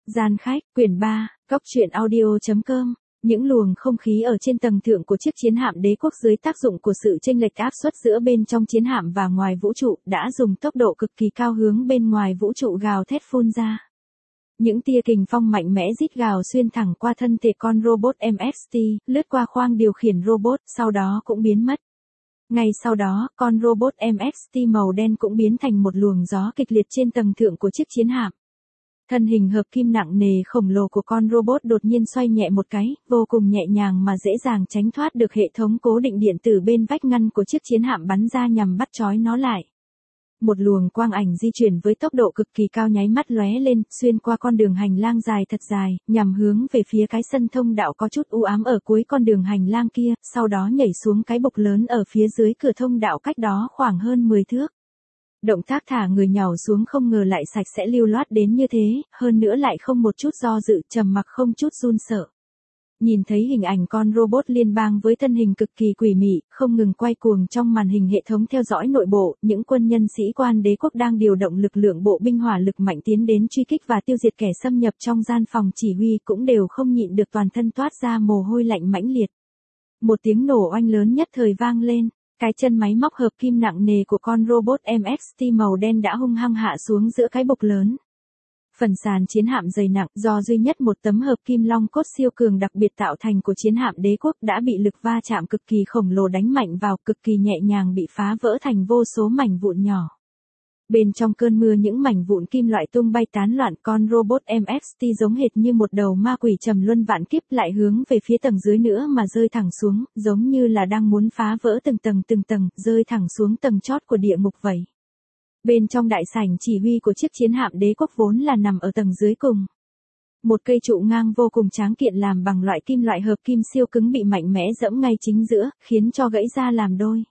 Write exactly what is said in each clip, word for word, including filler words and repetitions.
Gian khách, quyển ba, Cóc truyện audio.com. Những luồng không khí ở trên tầng thượng của chiếc chiến hạm đế quốc dưới tác dụng của sự chênh lệch áp suất giữa bên trong chiến hạm và ngoài vũ trụ đã dùng tốc độ cực kỳ cao hướng bên ngoài vũ trụ gào thét phun ra. Những tia kình phong mạnh mẽ rít gào xuyên thẳng qua thân thể con robot em ét tê, lướt qua khoang điều khiển robot, sau đó cũng biến mất. Ngay sau đó, con robot em ét tê màu đen cũng biến thành một luồng gió kịch liệt trên tầng thượng của chiếc chiến hạm. Thân hình hợp kim nặng nề khổng lồ của con robot đột nhiên xoay nhẹ một cái, vô cùng nhẹ nhàng mà dễ dàng tránh thoát được hệ thống cố định điện tử bên vách ngăn của chiếc chiến hạm bắn ra nhằm bắt trói nó lại. Một luồng quang ảnh di chuyển với tốc độ cực kỳ cao nháy mắt lóe lên, xuyên qua con đường hành lang dài thật dài, nhằm hướng về phía cái sân thông đạo có chút u ám ở cuối con đường hành lang kia, sau đó nhảy xuống cái bục lớn ở phía dưới cửa thông đạo cách đó khoảng hơn mười thước. Động tác thả người nhào xuống không ngờ lại sạch sẽ lưu loát đến như thế, hơn nữa lại không một chút do dự, trầm mặc không chút run sợ. Nhìn thấy hình ảnh con robot liên bang với thân hình cực kỳ quỷ mị, không ngừng quay cuồng trong màn hình hệ thống theo dõi nội bộ, những quân nhân sĩ quan đế quốc đang điều động lực lượng bộ binh hỏa lực mạnh tiến đến truy kích và tiêu diệt kẻ xâm nhập trong gian phòng chỉ huy cũng đều không nhịn được toàn thân toát ra mồ hôi lạnh mãnh liệt. Một tiếng nổ oanh lớn nhất thời vang lên. Cái chân máy móc hợp kim nặng nề của con robot em ét tê màu đen đã hung hăng hạ xuống giữa cái bục lớn. Phần sàn chiến hạm dày nặng do duy nhất một tấm hợp kim long cốt siêu cường đặc biệt tạo thành của chiến hạm đế quốc đã bị lực va chạm cực kỳ khổng lồ đánh mạnh vào, cực kỳ nhẹ nhàng bị phá vỡ thành vô số mảnh vụn nhỏ. Bên trong cơn mưa những mảnh vụn kim loại tung bay tán loạn, con robot em ét tê giống hệt như một đầu ma quỷ trầm luân vạn kiếp lại hướng về phía tầng dưới nữa mà rơi thẳng xuống, giống như là đang muốn phá vỡ từng tầng từng tầng, rơi thẳng xuống tầng chót của địa ngục vậy. Bên trong đại sảnh chỉ huy của chiếc chiến hạm đế quốc vốn là nằm ở tầng dưới cùng. Một cây trụ ngang vô cùng tráng kiện làm bằng loại kim loại hợp kim siêu cứng bị mạnh mẽ giẫm ngay chính giữa, khiến cho gãy ra làm đôi.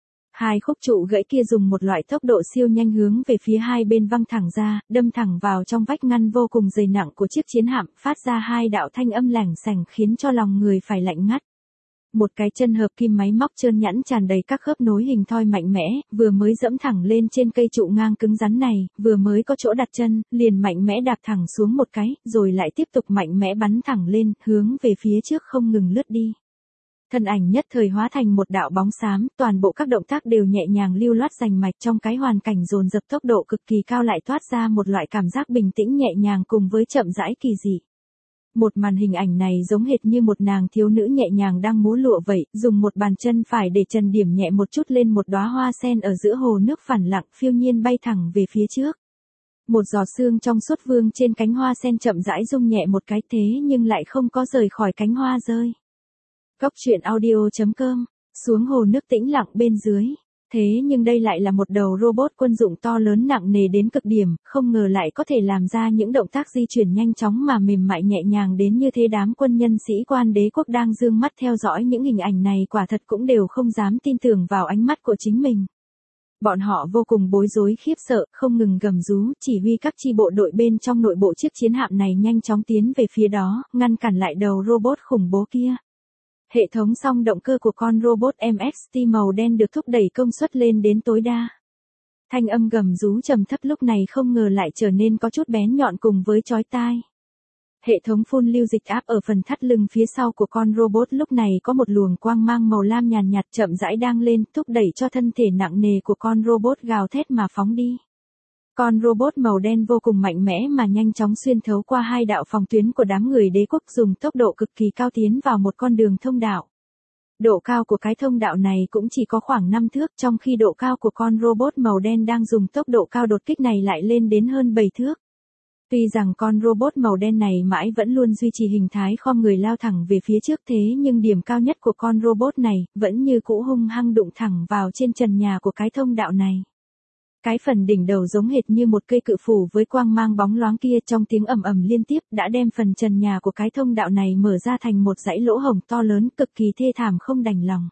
Hai khúc trụ gãy kia dùng một loại tốc độ siêu nhanh hướng về phía hai bên văng thẳng ra, đâm thẳng vào trong vách ngăn vô cùng dày nặng của chiếc chiến hạm, phát ra hai đạo thanh âm lảng xảnh khiến cho lòng người phải lạnh ngắt. Một cái chân hợp kim máy móc trơn nhẵn tràn đầy các khớp nối hình thoi mạnh mẽ, vừa mới dẫm thẳng lên trên cây trụ ngang cứng rắn này, vừa mới có chỗ đặt chân, liền mạnh mẽ đạp thẳng xuống một cái, rồi lại tiếp tục mạnh mẽ bắn thẳng lên, hướng về phía trước không ngừng lướt đi. Thân ảnh nhất thời hóa thành một đạo bóng xám, toàn bộ các động tác đều nhẹ nhàng lưu loát rành mạch, trong cái hoàn cảnh dồn dập tốc độ cực kỳ cao lại toát ra một loại cảm giác bình tĩnh nhẹ nhàng cùng với chậm rãi kỳ dị. Một màn hình ảnh này giống hệt như một nàng thiếu nữ nhẹ nhàng đang múa lụa vậy, dùng một bàn chân phải để trần điểm nhẹ một chút lên một đóa hoa sen ở giữa hồ nước phẳng lặng phiêu nhiên bay thẳng về phía trước. Một giọt sương trong suốt vương trên cánh hoa sen chậm rãi rung nhẹ một cái thế nhưng lại không có rời khỏi cánh hoa rơi. Cóc truyện audio.com, xuống hồ nước tĩnh lặng bên dưới. Thế nhưng đây lại là một đầu robot quân dụng to lớn nặng nề đến cực điểm, không ngờ lại có thể làm ra những động tác di chuyển nhanh chóng mà mềm mại nhẹ nhàng đến như thế. Đám quân nhân sĩ quan đế quốc đang dương mắt theo dõi những hình ảnh này quả thật cũng đều không dám tin tưởng vào ánh mắt của chính mình. Bọn họ vô cùng bối rối khiếp sợ, không ngừng gầm rú, chỉ huy các chi bộ đội bên trong nội bộ chiếc chiến hạm này nhanh chóng tiến về phía đó, ngăn cản lại đầu robot khủng bố kia. Hệ thống song động cơ của con robot em ét tê màu đen được thúc đẩy công suất lên đến tối đa. Thanh âm gầm rú trầm thấp lúc này không ngờ lại trở nên có chút bén nhọn cùng với chói tai. Hệ thống phun lưu dịch áp ở phần thắt lưng phía sau của con robot lúc này có một luồng quang mang màu lam nhàn nhạt chậm rãi đang lên, thúc đẩy cho thân thể nặng nề của con robot gào thét mà phóng đi. Con robot màu đen vô cùng mạnh mẽ mà nhanh chóng xuyên thấu qua hai đạo phòng tuyến của đám người đế quốc dùng tốc độ cực kỳ cao tiến vào một con đường thông đạo. Độ cao của cái thông đạo này cũng chỉ có khoảng năm thước, trong khi độ cao của con robot màu đen đang dùng tốc độ cao đột kích này lại lên đến hơn bảy thước. Tuy rằng con robot màu đen này mãi vẫn luôn duy trì hình thái khom người lao thẳng về phía trước thế nhưng điểm cao nhất của con robot này vẫn như cũ hung hăng đụng thẳng vào trên trần nhà của cái thông đạo này. Cái phần đỉnh đầu giống hệt như một cây cự phủ với quang mang bóng loáng kia trong tiếng ầm ầm liên tiếp đã đem phần trần nhà của cái thông đạo này mở ra thành một dãy lỗ hổng to lớn cực kỳ thê thảm không đành lòng.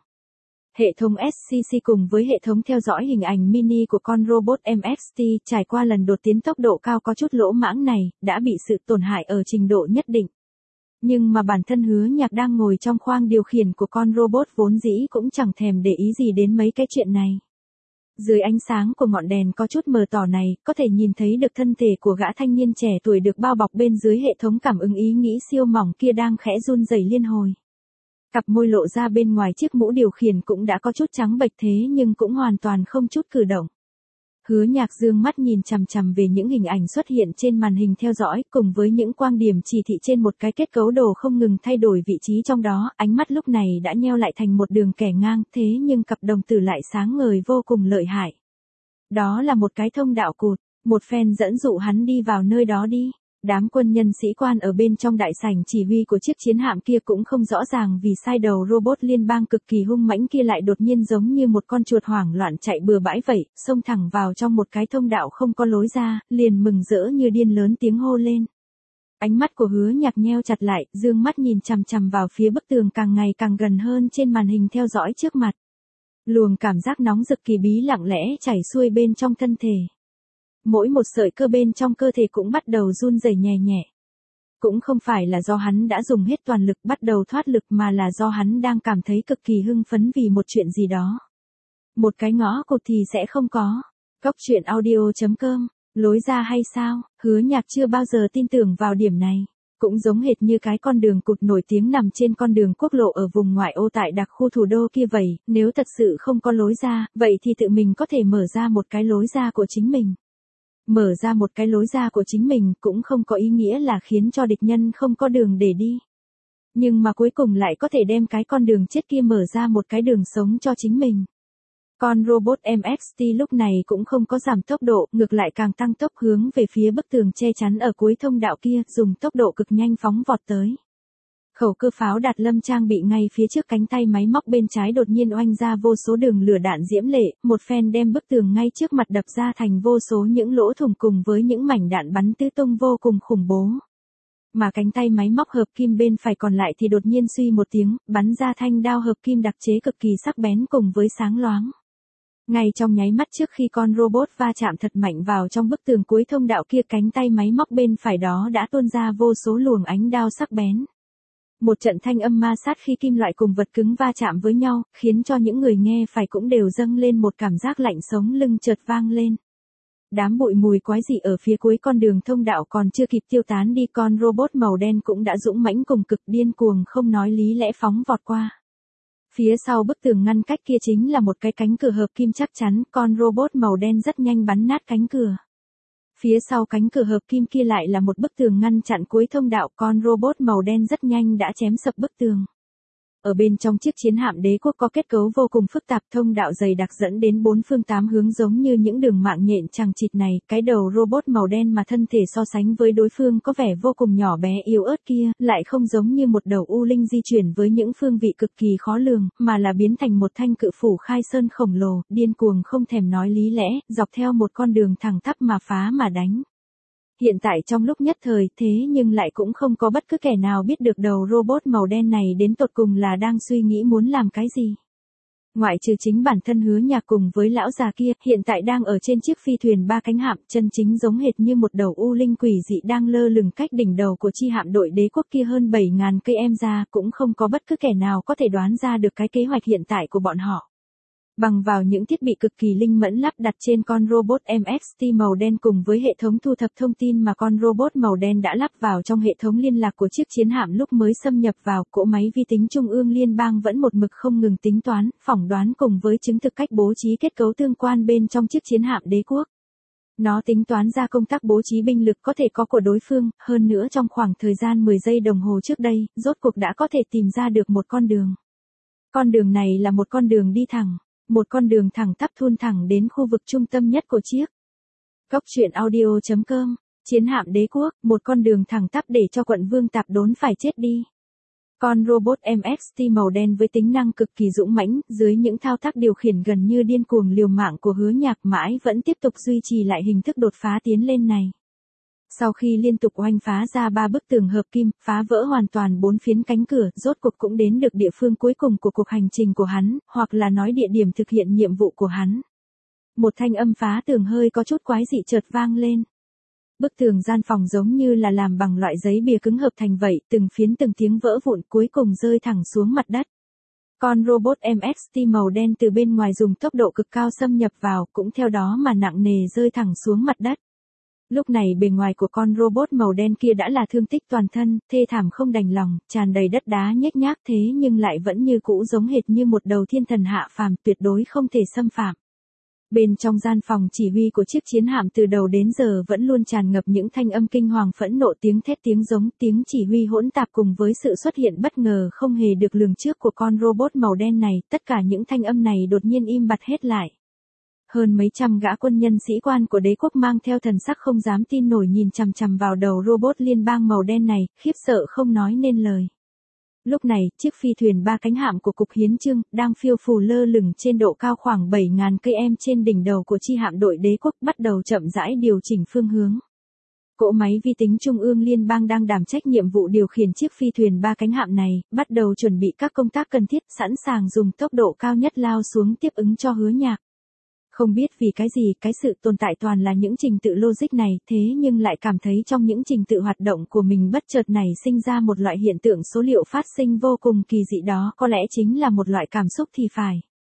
Hệ thống ét xê xê cùng với hệ thống theo dõi hình ảnh mini của con robot em ét tê trải qua lần đột tiến tốc độ cao có chút lỗ mãng này, đã bị sự tổn hại ở trình độ nhất định. Nhưng mà bản thân Hứa Nhạc đang ngồi trong khoang điều khiển của con robot vốn dĩ cũng chẳng thèm để ý gì đến mấy cái chuyện này. Dưới ánh sáng của ngọn đèn có chút mờ tỏ này, có thể nhìn thấy được thân thể của gã thanh niên trẻ tuổi được bao bọc bên dưới hệ thống cảm ứng ý nghĩ siêu mỏng kia đang khẽ run rẩy liên hồi. Cặp môi lộ ra bên ngoài chiếc mũ điều khiển cũng đã có chút trắng bệch thế nhưng cũng hoàn toàn không chút cử động. Hứa Nhạc dương mắt nhìn chằm chằm về những hình ảnh xuất hiện trên màn hình theo dõi, cùng với những quang điểm chỉ thị trên một cái kết cấu đồ không ngừng thay đổi vị trí trong đó, ánh mắt lúc này đã nheo lại thành một đường kẻ ngang, thế nhưng cặp đồng tử lại sáng ngời vô cùng lợi hại. Đó là một cái thông đạo cụt, một phen dẫn dụ hắn đi vào nơi đó đi. Đám quân nhân sĩ quan ở bên trong đại sảnh chỉ huy của chiếc chiến hạm kia cũng không rõ ràng vì sai đầu robot liên bang cực kỳ hung mãnh kia lại đột nhiên giống như một con chuột hoảng loạn chạy bừa bãi vậy, xông thẳng vào trong một cái thông đạo không có lối ra, liền mừng rỡ như điên lớn tiếng hô lên. Ánh mắt của Hứa Nhạc nheo chặt lại, dương mắt nhìn chằm chằm vào phía bức tường càng ngày càng gần hơn trên màn hình theo dõi trước mặt. Luồng cảm giác nóng rực kỳ bí lặng lẽ chảy xuôi bên trong thân thể. Mỗi một sợi cơ bên trong cơ thể cũng bắt đầu run rẩy nhẹ nhẹ. Cũng không phải là do hắn đã dùng hết toàn lực bắt đầu thoát lực mà là do hắn đang cảm thấy cực kỳ hưng phấn vì một chuyện gì đó. Một cái ngõ cụt thì sẽ không có. Cốc truyện audio chấm com, lối ra hay sao? Hứa Nhạc chưa bao giờ tin tưởng vào điểm này. Cũng giống hệt như cái con đường cụt nổi tiếng nằm trên con đường quốc lộ ở vùng ngoại ô tại đặc khu thủ đô kia vậy, nếu thật sự không có lối ra, vậy thì tự mình có thể mở ra một cái lối ra của chính mình. Mở ra một cái lối ra của chính mình cũng không có ý nghĩa là khiến cho địch nhân không có đường để đi. Nhưng mà cuối cùng lại có thể đem cái con đường chết kia mở ra một cái đường sống cho chính mình. Con robot em ích tê lúc này cũng không có giảm tốc độ, ngược lại càng tăng tốc hướng về phía bức tường che chắn ở cuối thông đạo kia, dùng tốc độ cực nhanh phóng vọt tới. Khẩu cơ pháo Đạt Lâm trang bị ngay phía trước cánh tay máy móc bên trái đột nhiên oanh ra vô số đường lửa đạn diễm lệ, một phen đem bức tường ngay trước mặt đập ra thành vô số những lỗ thủng cùng với những mảnh đạn bắn tứ tung vô cùng khủng bố. Mà cánh tay máy móc hợp kim bên phải còn lại thì đột nhiên suy một tiếng, bắn ra thanh đao hợp kim đặc chế cực kỳ sắc bén cùng với sáng loáng. Ngay trong nháy mắt trước khi con robot va chạm thật mạnh vào trong bức tường cuối thông đạo kia, cánh tay máy móc bên phải đó đã tuôn ra vô số luồng ánh đao sắc bén. Một trận thanh âm ma sát khi kim loại cùng vật cứng va chạm với nhau, khiến cho những người nghe phải cũng đều dâng lên một cảm giác lạnh sống lưng chợt vang lên. Đám bụi mùi quái dị ở phía cuối con đường thông đạo còn chưa kịp tiêu tán đi, con robot màu đen cũng đã dũng mãnh cùng cực điên cuồng không nói lý lẽ phóng vọt qua. Phía sau bức tường ngăn cách kia chính là một cái cánh cửa hợp kim chắc chắn, con robot màu đen rất nhanh bắn nát cánh cửa. Phía sau cánh cửa hợp kim kia lại là một bức tường ngăn chặn cuối thông đạo, con robot màu đen rất nhanh đã chém sập bức tường. Ở bên trong chiếc chiến hạm đế quốc có kết cấu vô cùng phức tạp, thông đạo dày đặc dẫn đến bốn phương tám hướng giống như những đường mạng nhện chằng chịt này, cái đầu robot màu đen mà thân thể so sánh với đối phương có vẻ vô cùng nhỏ bé yếu ớt kia, lại không giống như một đầu u linh di chuyển với những phương vị cực kỳ khó lường, mà là biến thành một thanh cự phủ khai sơn khổng lồ, điên cuồng không thèm nói lý lẽ, dọc theo một con đường thẳng tắp mà phá mà đánh. Hiện tại trong lúc nhất thời thế nhưng lại cũng không có bất cứ kẻ nào biết được đầu robot màu đen này đến tột cùng là đang suy nghĩ muốn làm cái gì. Ngoại trừ chính bản thân Hứa Nhạc cùng với lão già kia, hiện tại đang ở trên chiếc phi thuyền ba cánh hạm, chân chính giống hệt như một đầu u linh quỷ dị đang lơ lửng cách đỉnh đầu của chi hạm đội đế quốc kia hơn bảy ngàn cây em ra, cũng không có bất cứ kẻ nào có thể đoán ra được cái kế hoạch hiện tại của bọn họ. Bằng vào những thiết bị cực kỳ linh mẫn lắp đặt trên con robot em ích tê màu đen cùng với hệ thống thu thập thông tin mà con robot màu đen đã lắp vào trong hệ thống liên lạc của chiếc chiến hạm lúc mới xâm nhập vào, cỗ máy vi tính trung ương liên bang vẫn một mực không ngừng tính toán, phỏng đoán cùng với chứng thực cách bố trí kết cấu tương quan bên trong chiếc chiến hạm đế quốc. Nó tính toán ra công tác bố trí binh lực có thể có của đối phương, hơn nữa trong khoảng thời gian mười giây đồng hồ trước đây, rốt cuộc đã có thể tìm ra được một con đường. Con đường này là một con đường đi thẳng. Một con đường thẳng tắp thun thẳng đến khu vực trung tâm nhất của chiếc. Cốc truyện audio chấm com, chiến hạm đế quốc, một con đường thẳng tắp để cho quận vương tạp đốn phải chết đi. Con robot em ích tê màu đen với tính năng cực kỳ dũng mãnh, dưới những thao tác điều khiển gần như điên cuồng liều mạng của Hứa Nhạc mãi vẫn tiếp tục duy trì lại hình thức đột phá tiến lên này. Sau khi liên tục oanh phá ra ba bức tường hợp kim, phá vỡ hoàn toàn bốn phiến cánh cửa, rốt cuộc cũng đến được địa phương cuối cùng của cuộc hành trình của hắn, hoặc là nói địa điểm thực hiện nhiệm vụ của hắn. Một thanh âm phá tường hơi có chút quái dị chợt vang lên. Bức tường gian phòng giống như là làm bằng loại giấy bìa cứng hợp thành vậy, từng phiến từng tiếng vỡ vụn cuối cùng rơi thẳng xuống mặt đất. Con robot em ét tê màu đen từ bên ngoài dùng tốc độ cực cao xâm nhập vào, cũng theo đó mà nặng nề rơi thẳng xuống mặt đất. Lúc này bề ngoài của con robot màu đen kia đã là thương tích toàn thân, thê thảm không đành lòng, tràn đầy đất đá nhếch nhác thế nhưng lại vẫn như cũ giống hệt như một đầu thiên thần hạ phàm, tuyệt đối không thể xâm phạm. Bên trong gian phòng chỉ huy của chiếc chiến hạm từ đầu đến giờ vẫn luôn tràn ngập những thanh âm kinh hoàng phẫn nộ, tiếng thét, tiếng giống, tiếng chỉ huy hỗn tạp cùng với sự xuất hiện bất ngờ không hề được lường trước của con robot màu đen này, tất cả những thanh âm này đột nhiên im bặt hết lại. Hơn mấy trăm gã quân nhân sĩ quan của đế quốc mang theo thần sắc không dám tin nổi nhìn chằm chằm vào đầu robot liên bang màu đen này, khiếp sợ không nói nên lời. Lúc này, chiếc phi thuyền ba cánh hạm của Cục Hiến Chương, đang phiêu phù lơ lửng trên độ cao khoảng bảy nghìn cây em trên đỉnh đầu của chi hạm đội đế quốc, bắt đầu chậm rãi điều chỉnh phương hướng. Cỗ máy vi tính Trung ương Liên bang đang đảm trách nhiệm vụ điều khiển chiếc phi thuyền ba cánh hạm này, bắt đầu chuẩn bị các công tác cần thiết, sẵn sàng dùng tốc độ cao nhất lao xuống tiếp ứng cho Hứa Nhạc. Không biết vì cái gì, cái sự tồn tại toàn là những trình tự logic này, thế nhưng lại cảm thấy trong những trình tự hoạt động của mình bất chợt này sinh ra một loại hiện tượng số liệu phát sinh vô cùng kỳ dị, đó có lẽ chính là một loại cảm xúc thì phải.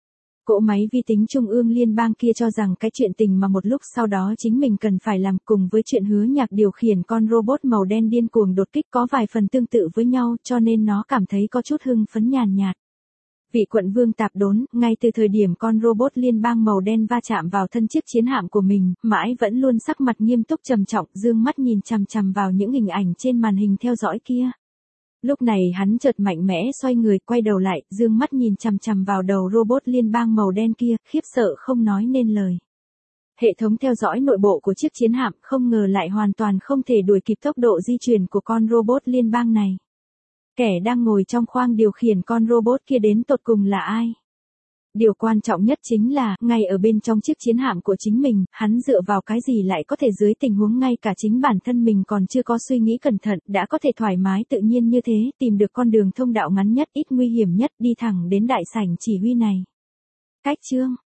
Cỗ máy vi tính Trung ương Liên bang kia cho rằng cái chuyện tình mà một lúc sau đó chính mình cần phải làm cùng với chuyện Hứa Nhạc điều khiển con robot màu đen điên cuồng đột kích có vài phần tương tự với nhau, cho nên nó cảm thấy có chút hưng phấn nhàn nhạt. Vị quận vương tạp đốn, ngay từ thời điểm con robot liên bang màu đen va chạm vào thân chiếc chiến hạm của mình, mãi vẫn luôn sắc mặt nghiêm túc trầm trọng, dương mắt nhìn chằm chằm vào những hình ảnh trên màn hình theo dõi kia. Lúc này hắn chợt mạnh mẽ xoay người, quay đầu lại, dương mắt nhìn chằm chằm vào đầu robot liên bang màu đen kia, khiếp sợ không nói nên lời. Hệ thống theo dõi nội bộ của chiếc chiến hạm không ngờ lại hoàn toàn không thể đuổi kịp tốc độ di chuyển của con robot liên bang này. Kẻ đang ngồi trong khoang điều khiển con robot kia đến tột cùng là ai? Điều quan trọng nhất chính là, ngay ở bên trong chiếc chiến hạm của chính mình, hắn dựa vào cái gì lại có thể dưới tình huống ngay cả chính bản thân mình còn chưa có suy nghĩ cẩn thận, đã có thể thoải mái tự nhiên như thế, tìm được con đường thông đạo ngắn nhất, ít nguy hiểm nhất, đi thẳng đến đại sảnh chỉ huy này. Cách chương